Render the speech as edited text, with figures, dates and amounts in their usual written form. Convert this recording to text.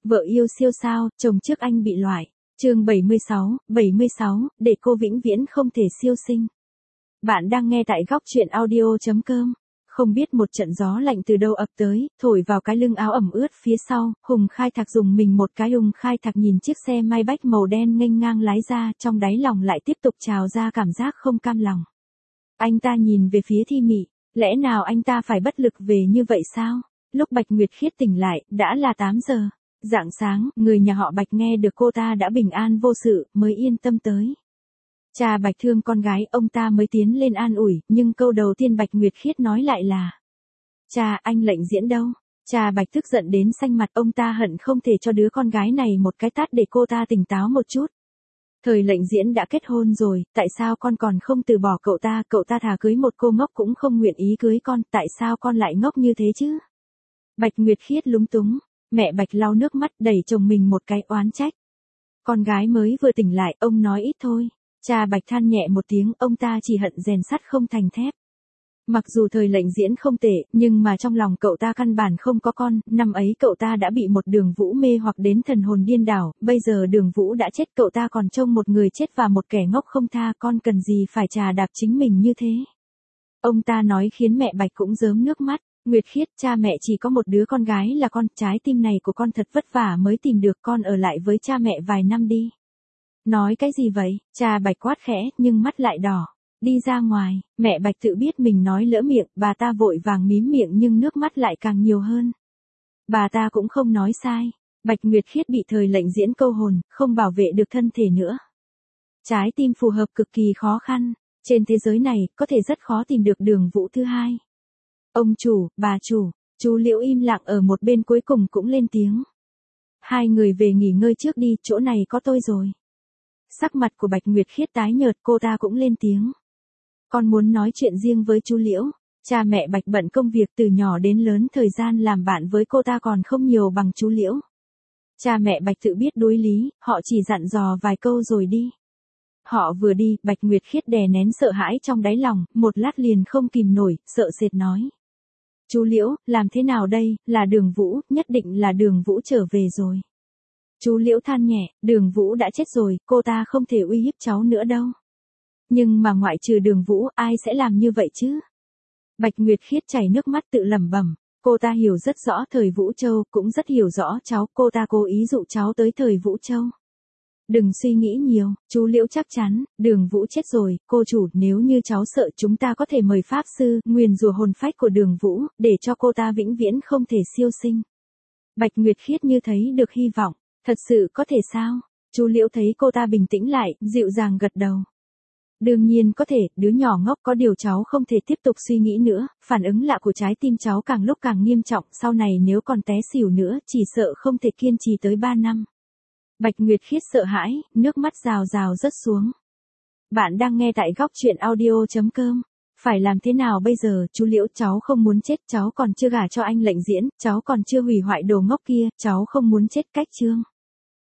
Vợ yêu siêu sao, chồng trước anh bị loại. Chương 76, để cô vĩnh viễn không thể siêu sinh. Bạn đang nghe tại góc truyện audio.com. Không biết một trận gió lạnh từ đâu ập tới, thổi vào cái lưng áo ẩm ướt phía sau, Hùng Khai Thạc dùng mình một cái. Hùng Khai Thạc nhìn chiếc xe Maybach màu đen nghênh ngang lái ra, trong đáy lòng lại tiếp tục trào ra cảm giác không cam lòng. Anh ta nhìn về phía Thi Mị, lẽ nào anh ta phải bất lực về như vậy sao? Lúc Bạch Nguyệt Khiết tỉnh lại, đã là 8 giờ. Rạng sáng, người nhà họ Bạch nghe được cô ta đã bình an vô sự, mới yên tâm tới. Cha Bạch thương con gái, ông ta mới tiến lên an ủi, nhưng câu đầu tiên Bạch Nguyệt Khiết nói lại là: "Cha, anh Lệnh Diễn đâu?" Cha Bạch tức giận đến xanh mặt, ông ta hận không thể cho đứa con gái này một cái tát để cô ta tỉnh táo một chút. Thời Lệnh Diễn đã kết hôn rồi, tại sao con còn không từ bỏ cậu ta thà cưới một cô ngốc cũng không nguyện ý cưới con, tại sao con lại ngốc như thế chứ? Bạch Nguyệt Khiết lúng túng, mẹ Bạch lau nước mắt đẩy chồng mình một cái oán trách. Con gái mới vừa tỉnh lại, ông nói ít thôi. Cha Bạch than nhẹ một tiếng, ông ta chỉ hận rèn sắt không thành thép. Mặc dù Thời Lệnh Diễn không tệ, nhưng mà trong lòng cậu ta căn bản không có con, năm ấy cậu ta đã bị một Đường Vũ mê hoặc đến thần hồn điên đảo, bây giờ Đường Vũ đã chết, cậu ta còn trông một người chết và một kẻ ngốc không tha, con cần gì phải chà đạp chính mình như thế. Ông ta nói khiến mẹ Bạch cũng rớm nước mắt. Nguyệt Khiết, cha mẹ chỉ có một đứa con gái là con, trái tim này của con thật vất vả mới tìm được, con ở lại với cha mẹ vài năm đi. Nói cái gì vậy? Cha Bạch quát khẽ, nhưng mắt lại đỏ. Đi ra ngoài, mẹ Bạch tự biết mình nói lỡ miệng, bà ta vội vàng mím miệng nhưng nước mắt lại càng nhiều hơn. Bà ta cũng không nói sai. Bạch Nguyệt Khiết bị Thời Lệnh Diễn câu hồn, không bảo vệ được thân thể nữa. Trái tim phù hợp cực kỳ khó khăn. Trên thế giới này, có thể rất khó tìm được Đường Vũ thứ hai. Ông chủ, bà chủ, chú Liễu im lặng ở một bên cuối cùng cũng lên tiếng. Hai người về nghỉ ngơi trước đi, chỗ này có tôi rồi. Sắc mặt của Bạch Nguyệt Khiết tái nhợt, cô ta cũng lên tiếng. Con muốn nói chuyện riêng với chú Liễu. Cha mẹ Bạch bận công việc từ nhỏ đến lớn, thời gian làm bạn với cô ta còn không nhiều bằng chú Liễu. Cha mẹ Bạch tự biết đối lý, họ chỉ dặn dò vài câu rồi đi. Họ vừa đi, Bạch Nguyệt Khiết đè nén sợ hãi trong đáy lòng, một lát liền không kìm nổi, sợ sệt nói. Chú Liễu, làm thế nào đây, là Đường Vũ, nhất định là Đường Vũ trở về rồi. Chú Liễu than nhẹ, Đường Vũ đã chết rồi, cô ta không thể uy hiếp cháu nữa đâu. Nhưng mà ngoại trừ Đường Vũ, ai sẽ làm như vậy chứ? Bạch Nguyệt Khiết chảy nước mắt tự lẩm bẩm, cô ta hiểu rất rõ Thời Vũ Châu, cũng rất hiểu rõ cháu, cô ta cố ý dụ cháu tới Thời Vũ Châu. Đừng suy nghĩ nhiều, chú Liễu chắc chắn, Đường Vũ chết rồi, cô chủ, nếu như cháu sợ chúng ta có thể mời Pháp Sư, nguyền rủa hồn phách của Đường Vũ, để cho cô ta vĩnh viễn không thể siêu sinh. Bạch Nguyệt Khiết như thấy được hy vọng, thật sự có thể sao? Chú Liễu thấy cô ta bình tĩnh lại, dịu dàng gật đầu. Đương nhiên có thể, đứa nhỏ ngốc, có điều cháu không thể tiếp tục suy nghĩ nữa, phản ứng lạ của trái tim cháu càng lúc càng nghiêm trọng, sau này nếu còn té xỉu nữa, chỉ sợ không thể kiên trì tới 3 năm. Bạch Nguyệt Khiết sợ hãi, nước mắt rào rào rớt xuống. Bạn đang nghe tại góc truyện audio.com. Phải làm thế nào bây giờ, chú Liễu, cháu không muốn chết, cháu còn chưa gả cho anh Lệnh Diễn, cháu còn chưa hủy hoại đồ ngốc kia, cháu không muốn chết, cách chương.